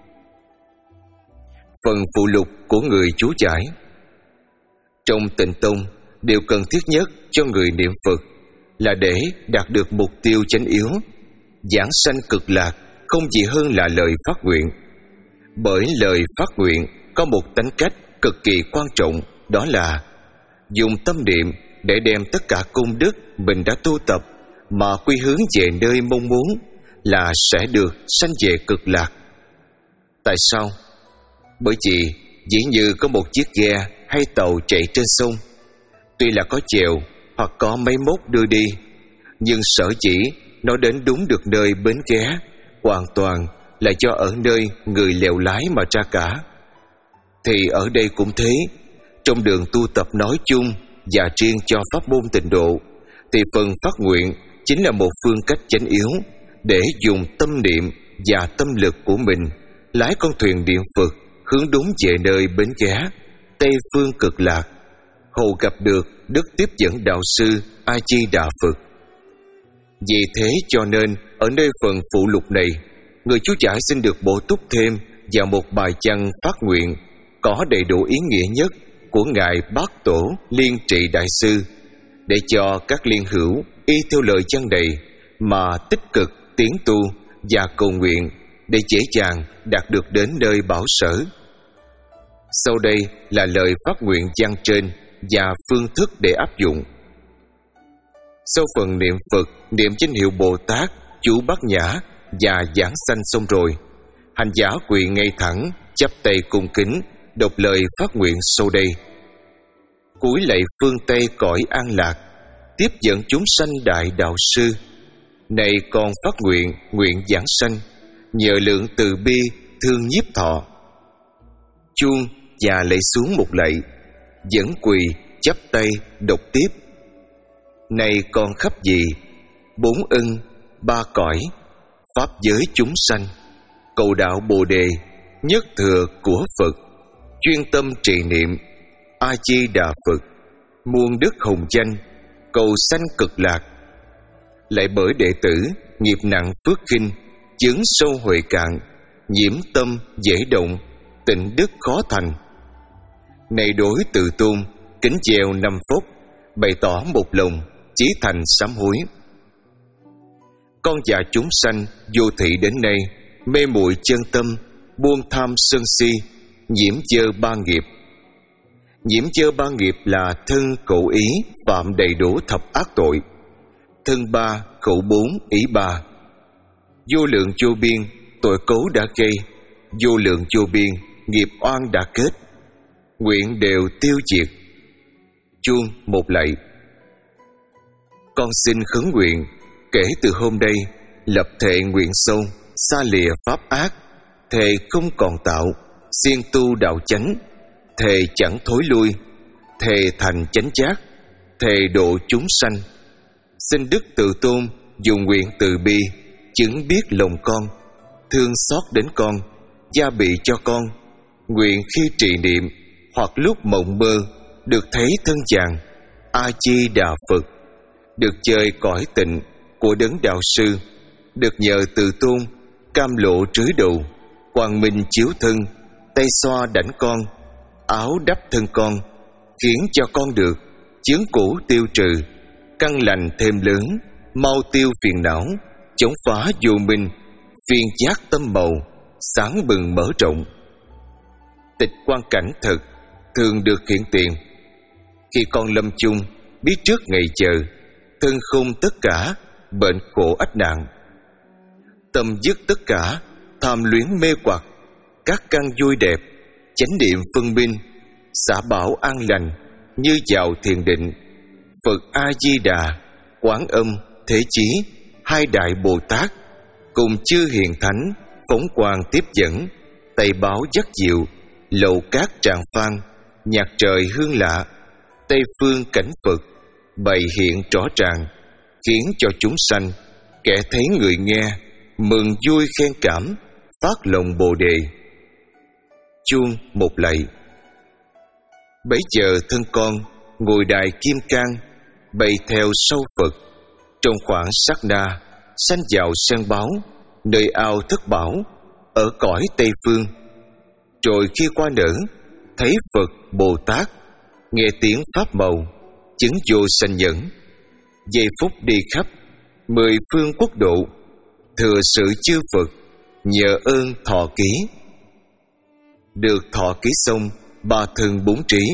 Phần phụ lục của người chú giải. Trong Tịnh Tông, điều cần thiết nhất cho người niệm Phật là để đạt được mục tiêu chánh yếu, giảng sanh cực lạc, không gì hơn là lời phát nguyện. Bởi lời phát nguyện có một tánh cách cực kỳ quan trọng, đó là dùng tâm niệm để đem tất cả công đức mình đã tu tập mà quy hướng về nơi mong muốn là sẽ được sanh về cực lạc. Tại sao? Bởi vì dĩ như có một chiếc ghe hay tàu chạy trên sông, tuy là có chèo hoặc có máy móc đưa đi, nhưng sở dĩ nó đến đúng được nơi bến ghé hoàn toàn là do ở nơi người lèo lái mà ra cả. Thì ở đây cũng thế, trong đường tu tập nói chung và riêng cho pháp môn tịnh độ, thì phần phát nguyện chính là một phương cách chánh yếu để dùng tâm niệm và tâm lực của mình lái con thuyền niệm Phật hướng đúng về nơi bến ghé Tây phương cực lạc, hầu gặp được đức tiếp dẫn đạo sư A Di Đà Phật. Vì thế cho nên ở nơi phần phụ lục này, người chú giải xin được bổ túc thêm vào một bài văn phát nguyện có đầy đủ ý nghĩa nhất của ngài Bát Tổ Liên Trị Đại sư, để cho các liên hữu y theo lời văn này mà tích cực tiến tu và cầu nguyện để dễ dàng đạt được đến nơi bảo sở. Sau đây là lời phát nguyện văn trên và phương thức để áp dụng. Sau phần niệm Phật, niệm danh hiệu Bồ Tát, chú Bát Nhã và giảng sanh xong rồi, hành giả quỳ ngay thẳng, chắp tay cung kính, đọc lời phát nguyện sau đây. Cúi lạy phương Tây cõi an lạc, tiếp dẫn chúng sanh đại đạo sư. Này con phát nguyện, nguyện giảng sanh, nhờ lượng từ bi, thương nhiếp thọ. Chuông và lạy xuống một lạy, vẫn quỳ, chắp tay, đọc tiếp. Này con khắp gì, bốn ân, ba cõi, pháp giới chúng sanh, cầu đạo Bồ Đề, nhất thừa của Phật, chuyên tâm trì niệm A Di Đà Phật, muôn đức hồng danh, cầu sanh cực lạc. Lại bởi đệ tử nghiệp nặng phước khinh, chướng sâu huệ cạn, nhiễm tâm dễ động, tịnh đức khó thành. Này đối từ tôn, kính chèo năm phúc, bày tỏ một lòng, chí thành sám hối. Con và chúng sanh vô thị đến nay, mê muội chân tâm, buông tham sân si, nhiễm dơ ba nghiệp. Nhiễm dơ ba nghiệp là thân khẩu ý phạm đầy đủ thập ác tội, thân ba khẩu bốn ý ba. Vô lượng vô biên tội cấu đã gây, vô lượng vô biên nghiệp oan đã kết, nguyện đều tiêu diệt. Chuông một lạy. Con xin khấn nguyện, kể từ hôm nay lập thệ nguyện sâu, xa lìa pháp ác, thề không còn tạo, siêng tu đạo chánh, thề chẳng thối lui, thề thành chánh giác, thề độ chúng sanh. Xin Đức Từ Tôn dùng nguyện từ bi chứng biết lòng con, thương xót đến con, gia bị cho con. Nguyện khi trì niệm hoặc lúc mộng mơ được thấy thân chàng A Di Đà Phật, được chơi cõi tịnh của đấng đạo sư, được nhờ Từ Tôn cam lộ trứ đầu, quang minh chiếu thân, tay xoa đảnh con, áo đắp thân con, khiến cho con được chướng cũ tiêu trừ, căn lành thêm lớn, mau tiêu phiền não, chống phá vô minh, phiền giác tâm màu, sáng bừng mở rộng. Tịch quan cảnh thực thường được hiện tiền. Khi con lâm chung, biết trước ngày chờ, thân không tất cả, bệnh khổ ách nạn. Tâm dứt tất cả, tham luyến mê hoặc, các căn vui đẹp, chánh niệm phân minh, xả bảo an lành, như vào thiền định. Phật A Di Đà, Quán Âm, Thế Chí, hai đại Bồ Tát cùng chư hiền thánh phóng quang tiếp dẫn, tay báo dắt diệu, lậu cát tràng phan, nhạc trời hương lạ, tây phương cảnh Phật bày hiện rõ ràng, khiến cho chúng sanh kẻ thấy người nghe mừng vui khen cảm, phát lòng Bồ Đề. Chuông một lạy. Bấy giờ thân con ngồi đài kim cang, bày theo sau Phật, trong khoảng sát na sanh vào sen báo, nơi ao thất bảo ở cõi Tây Phương. Rồi khi qua nở, thấy Phật Bồ Tát, nghe tiếng pháp màu, chứng vô sanh nhẫn, giây phút đi khắp mười phương quốc độ, thừa sự chư Phật, nhờ ơn thọ ký. Được thọ ký xong ba thân bốn trí.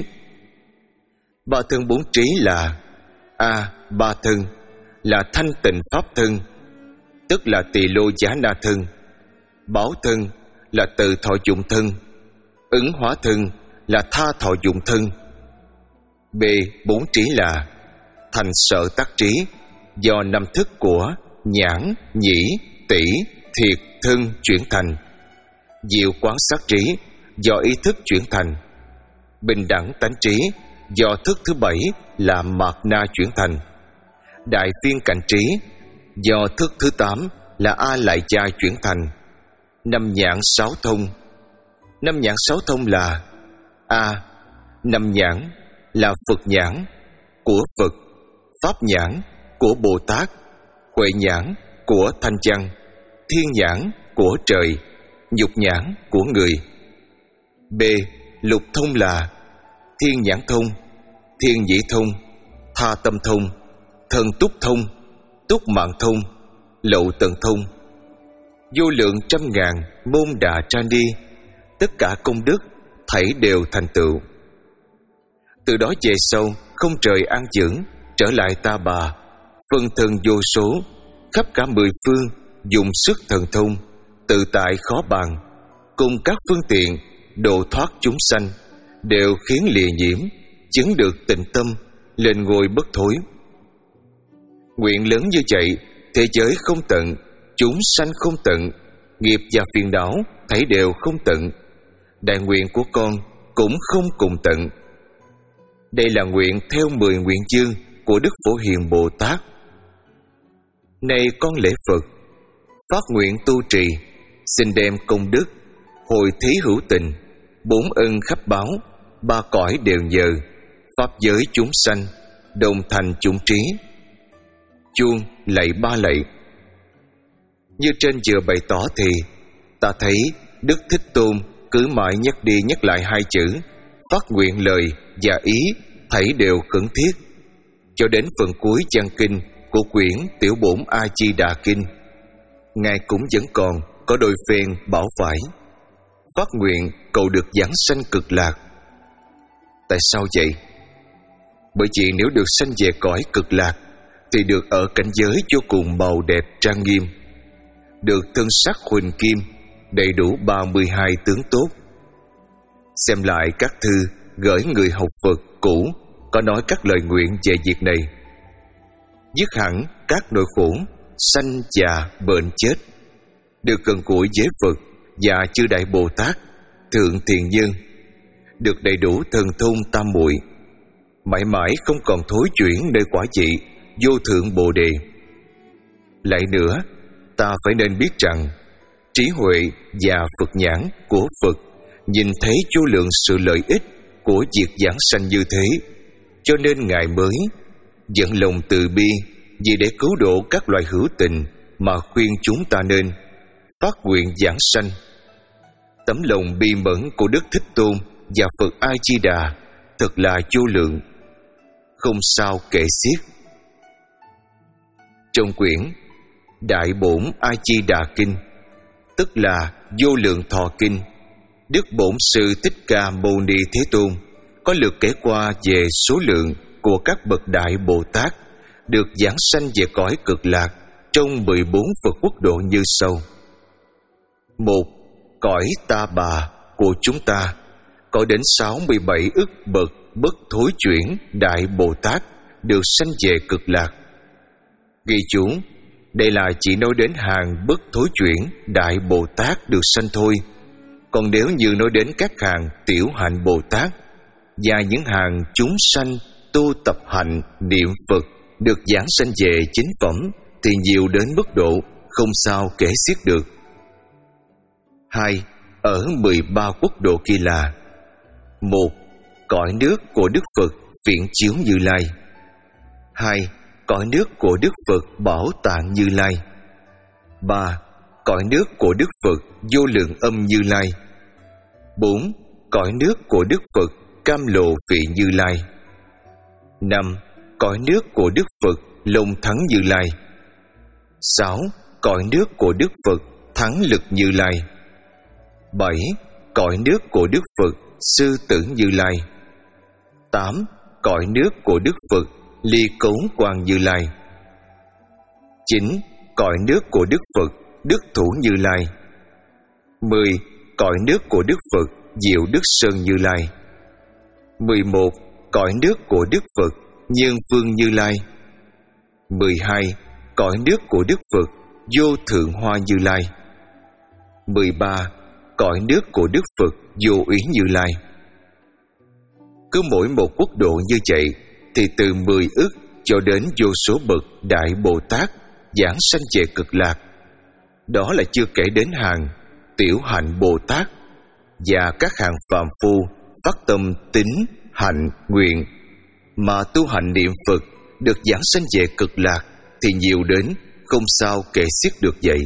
Ba thân bốn trí là: A. Ba thân là thanh tịnh pháp thân, tức là tỳ lô giá na thân. Bảo thân là từ thọ dụng thân. Ứng hóa thân là tha thọ dụng thân. B. Bốn trí là thành sợ tác trí, do năm thức của nhãn, nhĩ, tỷ, thiệt, thân chuyển thành. Diệu quán sát trí, do ý thức chuyển thành. Bình đẳng tánh trí, do thức thứ bảy là mạt na chuyển thành. Đại phiên cảnh trí, do thức thứ tám là a lại gia chuyển thành. Năm nhãn sáu thông. Năm nhãn sáu thông là: A. Năm nhãn là Phật nhãn của Phật, Pháp nhãn của Bồ Tát, Huệ nhãn của Thanh Văn, Thiên nhãn của trời, Nhục nhãn của người. B. Lục thông là Thiên nhãn thông, Thiên nhĩ thông, Tha tâm thông, Thần túc thông, Túc mạng thông, Lậu tận thông. Vô lượng trăm ngàn môn đà tra đi, tất cả công đức thảy đều thành tựu. Từ đó về sau, không trời an dưỡng, trở lại Ta Bà, phân thân vô số, khắp cả mười phương, dùng sức thần thông, tự tại khó bàn, cùng các phương tiện độ thoát chúng sanh, đều khiến lìa nhiễm, chứng được tịnh tâm, lên ngôi bất thối. Nguyện lớn như vậy, thế giới không tận, chúng sanh không tận, nghiệp và phiền não thảy đều không tận. Đại nguyện của con cũng không cùng tận. Đây là nguyện theo mười nguyện chương của Đức Phổ Hiền Bồ Tát. Này con lễ Phật, phát nguyện tu trì, xin đem công đức, hồi thí hữu tình, bốn ân khắp báo, ba cõi đều nhờ, pháp giới chúng sanh, đồng thành chủng trí. Chuông lạy ba lạy. Như trên vừa bày tỏ thì ta thấy Đức Thích Tôn cứ mãi nhắc đi nhắc lại hai chữ phát nguyện lời và ý thảy đều khẩn thiết, cho đến phần cuối văn kinh của quyển Tiểu Bổn A Di Đà Kinh, Ngài cũng vẫn còn có đôi phen bảo phải phát nguyện cầu được giảng sanh cực lạc. Tại sao vậy? Bởi vì nếu được sanh về cõi cực lạc thì được ở cảnh giới vô cùng màu đẹp trang nghiêm, được thân sắc huỳnh kim, đầy đủ ba mươi hai tướng tốt. Xem lại các thư gửi người học Phật cũ có nói các lời nguyện về việc này. Dứt hẳn các nỗi khổ sanh già bệnh chết, được gần gũi với Phật và chư Đại Bồ Tát, Thượng Thiện Nhân, được đầy đủ thần thông tam muội, mãi mãi không còn thối chuyển nơi quả vị vô thượng Bồ Đề. Lại nữa, ta phải nên biết rằng trí huệ và Phật nhãn của Phật nhìn thấy vô lượng sự lợi ích của việc giảng sanh như thế, cho nên Ngài mới dẫn lòng từ bi vì để cứu độ các loài hữu tình mà khuyên chúng ta nên phát nguyện giảng sanh. Tấm lòng bi mẫn của Đức Thích Tôn và Phật A Di Đà thật là vô lượng, không sao kể xiết. Trong quyển Đại Bổn A Di Đà Kinh, tức là Vô Lượng Thọ Kinh, Đức Bổn Sư Thích Ca Mâu Ni Thế Tôn có lượt kể qua về số lượng của các bậc Đại Bồ Tát được giảng sanh về cõi cực lạc trong mười bốn Phật quốc độ như sau. Một, cõi Ta Bà của chúng ta có đến sáu mươi bảy ức bậc bất thối chuyển Đại Bồ Tát được sanh về cực lạc. Ghi chú, đây là chỉ nói đến hàng bất thối chuyển Đại Bồ Tát được sanh thôi. Còn nếu như nói đến các hàng tiểu hạnh Bồ Tát và những hàng chúng sanh tu tập hạnh niệm Phật được giảng sanh về chính phẩm thì nhiều đến mức độ không sao kể xiết được. Hai, ở mười ba quốc độ kia là: một, cõi nước của Đức Phật Phiện Chiếu Như Lai. Hai, cõi nước của Đức Phật Bảo Tạng Như Lai. Ba, cõi nước của Đức Phật Vô Lượng Âm Như Lai. Bốn, cõi nước của Đức Phật Cam Lộ Vị Như Lai. Năm, cõi nước của Đức Phật Long Thắng Như Lai. Sáu, cõi nước của Đức Phật Thắng Lực Như Lai. Bảy, cõi nước của Đức Phật Sư Tử Như Lai. Tám, cõi nước của Đức Phật Ly Cấu Quang Như Lai. Chín, cõi nước của Đức Phật Đức Thủ Như Lai. Mười, cõi nước của Đức Phật Diệu Đức Sơn Như Lai. Mười một, cõi nước của Đức Phật Nhân Phương Như Lai. Mười hai, cõi nước của Đức Phật Vô Thượng Hoa Như Lai. Mười ba, cõi nước của Đức Phật Vô Úy Như Lai. Cứ mỗi một quốc độ như vậy thì từ mười ức cho đến vô số bậc Đại Bồ Tát giảng sanh về cực lạc. Đó là chưa kể đến hàng tiểu hạnh Bồ Tát và các hàng phàm phu phát tâm tín hạnh nguyện mà tu hành niệm Phật được giảng sanh về cực lạc thì nhiều đến không sao kể xiết được vậy.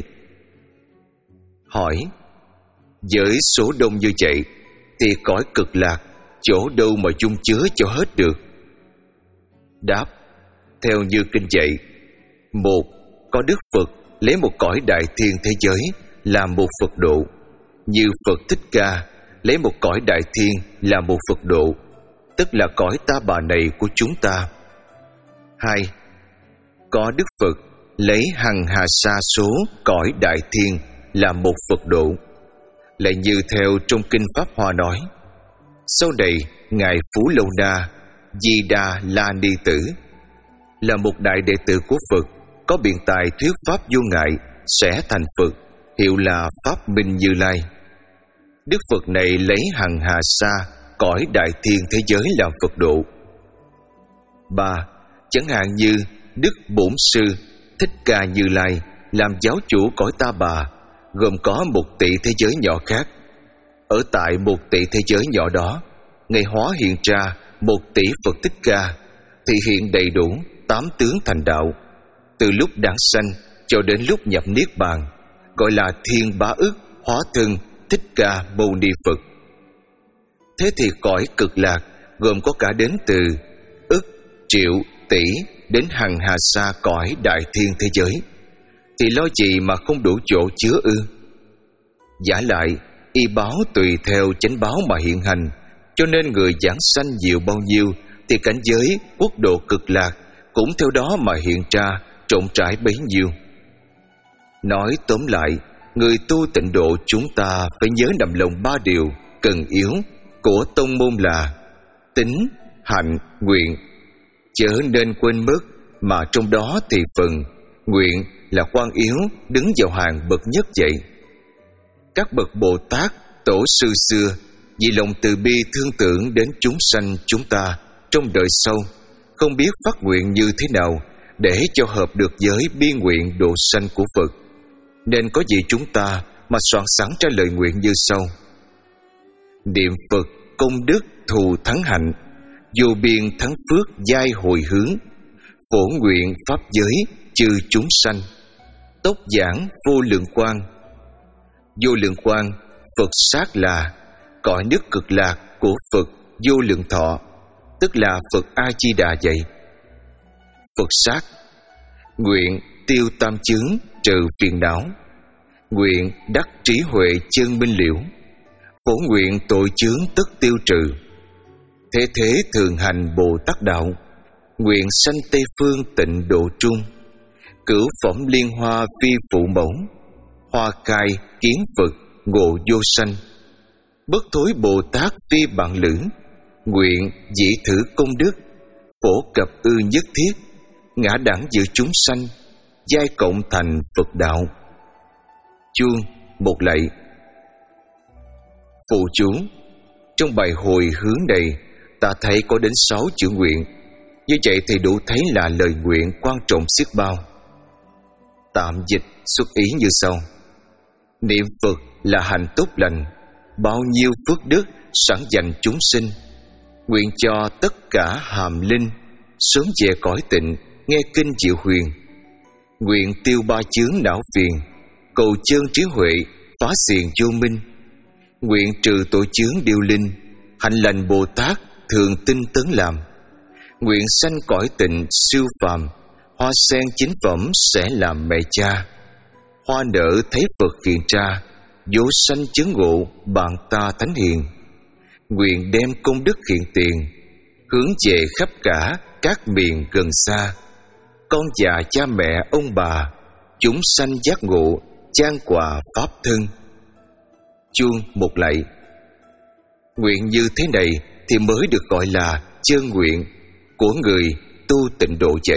Hỏi: với số đông như vậy thì cõi cực lạc chỗ đâu mà dung chứa cho hết được? Đáp: theo như kinh dạy, một, có Đức Phật lấy một cõi đại thiên thế giới làm một Phật độ, như Phật Thích Ca lấy một cõi đại thiên là một Phật độ, tức là cõi ta bà này của chúng ta. Hai, có Đức Phật lấy hằng hà sa số cõi đại thiên là một Phật độ, lại như theo trong kinh Pháp Hoa nói: sau này ngài Phú Lâu Na Di Đà La Ni Tử là một đại đệ tử của Phật, có biện tài thuyết pháp vô ngại, sẽ thành Phật, hiệu là Pháp Minh Như Lai. Đức Phật này lấy hằng hà sa cõi đại thiên thế giới làm Phật độ. Ba, chẳng hạn như Đức Bổn Sư Thích Ca Như Lai làm giáo chủ cõi Ta Bà, gồm có một tỷ thế giới nhỏ khác. Ở tại một tỷ thế giới nhỏ đó, Ngài hóa hiện ra một tỷ Phật Thích Ca, thì hiện đầy đủ tám tướng thành đạo, từ lúc đản sanh cho đến lúc nhập niết bàn, gọi là Thiên Bá Ức Hóa Thân Thích Ca Mâu Ni Phật. Thế thì cõi Cực Lạc gồm có cả đến từ ức, triệu, tỷ đến hằng hà sa cõi đại thiên thế giới, thì lo gì mà không đủ chỗ chứa ư? Giả lại, y báo tùy theo chánh báo mà hiện hành, cho nên người giảng sanh nhiều bao nhiêu thì cảnh giới quốc độ Cực Lạc cũng theo đó mà hiện ra rộng rãi bấy nhiêu. Nói tóm lại, người tu tịnh độ chúng ta phải nhớ nằm lòng ba điều cần yếu của tông môn là tín, hạnh, nguyện, chớ nên quên mất mà trong đó thì phần nguyện là quan yếu đứng vào hàng bậc nhất vậy. Các bậc Bồ Tát, tổ sư xưa vì lòng từ bi thương tưởng đến chúng sanh chúng ta trong đời sau, không biết phát nguyện như thế nào để cho hợp được với bi nguyện độ sanh của Phật, nên có gì chúng ta mà soạn sẵn ra lời nguyện như sau: niệm Phật công đức thù thắng hạnh, vô biên thắng phước giai hồi hướng, phổ nguyện pháp giới chư chúng sanh, tốc giảng vô lượng quang. Vô lượng quang, Phật sát là cõi nước Cực Lạc của Phật vô lượng thọ, tức là Phật A Di Đà vậy. Phật sát, nguyện tiêu tam chướng trừ phiền não, nguyện đắc trí huệ chân minh liễu, phổ nguyện tội chướng tất tiêu trừ. Thế thế thường hành Bồ Tát đạo, nguyện sanh Tây phương tịnh độ trung, cửu phẩm liên hoa phi phụ mẫu, hoa cai kiến Phật ngộ vô sanh. Bất thối Bồ Tát phi bạn lữ, nguyện dĩ thử công đức, phổ cập ư nhất thiết, ngã đẳng giữa chúng sanh, giai cộng thành Phật đạo. Chuông một lạy. Phụ chú: trong bài hồi hướng này ta thấy có đến sáu chữ nguyện. Như vậy thì đủ thấy là lời nguyện quan trọng xiết bao. Tạm dịch xuất ý như sau: niệm Phật là hạnh tốt lành, bao nhiêu phước đức sẵn dành chúng sinh, nguyện cho tất cả hàm linh sớm về cõi tịnh, nghe kinh diệu huyền, nguyện tiêu ba chướng não phiền, cầu chân trí huệ phá xiềng vô minh, nguyện trừ tội chướng điêu linh, hạnh lành Bồ Tát thường tinh tấn làm, nguyện sanh cõi tịnh siêu phàm, hoa sen chính phẩm sẽ làm mẹ cha, hoa nở thấy Phật hiện ra, vô sanh chứng ngộ bạn ta thánh hiền, nguyện đem công đức hiện tiền, hướng về khắp cả các miền gần xa, con già cha mẹ ông bà, chúng sanh giác ngộ chan quà pháp thân. Chuông một lạy. Nguyện như thế này thì mới được gọi là chân nguyện của người tu tịnh độ vậy.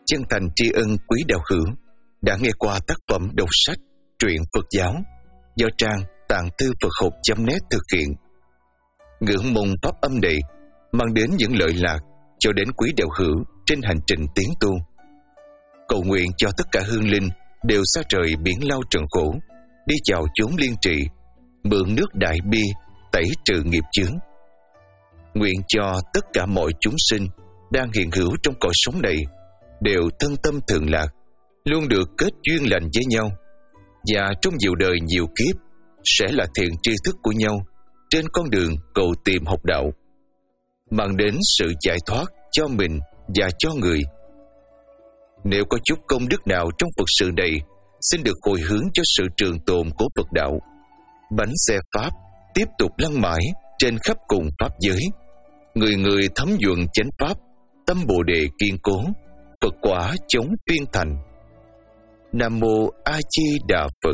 chân thành tri ân quý đạo hữu đã nghe qua tác phẩm đọc sách truyện Phật giáo do trang tạng thư Phật học chấm net thực hiện. Ngưỡng mong pháp âm này mang đến những lợi lạc cho đến quý đạo hữu trên hành trình tiến tu. Cầu nguyện cho tất cả hương linh đều xa trời biển lao trần khổ, đi vào chốn liên trị, mượn nước đại bi tẩy trừ nghiệp chướng. Nguyện cho tất cả mọi chúng sinh đang hiện hữu trong cõi sống này đều thân tâm thường lạc, luôn được kết duyên lành với nhau, và trong nhiều đời nhiều kiếp sẽ là thiện tri thức của nhau trên con đường cầu tìm học đạo, mang đến sự giải thoát cho mình và cho người. Nếu có chút công đức nào trong Phật sự này, xin được hồi hướng cho sự trường tồn của Phật đạo. Bánh xe Pháp tiếp tục lăn mãi trên khắp cùng Pháp giới. Người người thấm nhuận chánh Pháp, tâm Bồ Đề kiên cố, Phật quả chống phiên thành. Nam Mô A Di Đà Phật.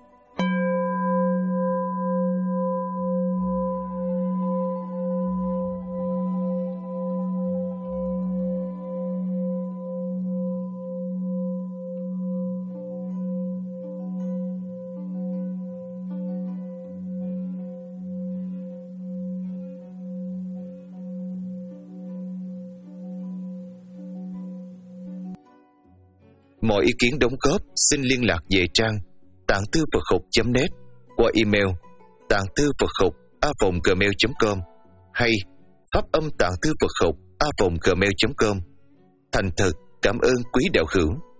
Mọi ý kiến đóng góp xin liên lạc về trang tạng thư Phật học chấm net qua email tạng thư Phật học a vòng gmail chấm com hay pháp âm tạng thư Phật học a vòng gmail chấm com. Thành thật cảm ơn quý đạo hữu.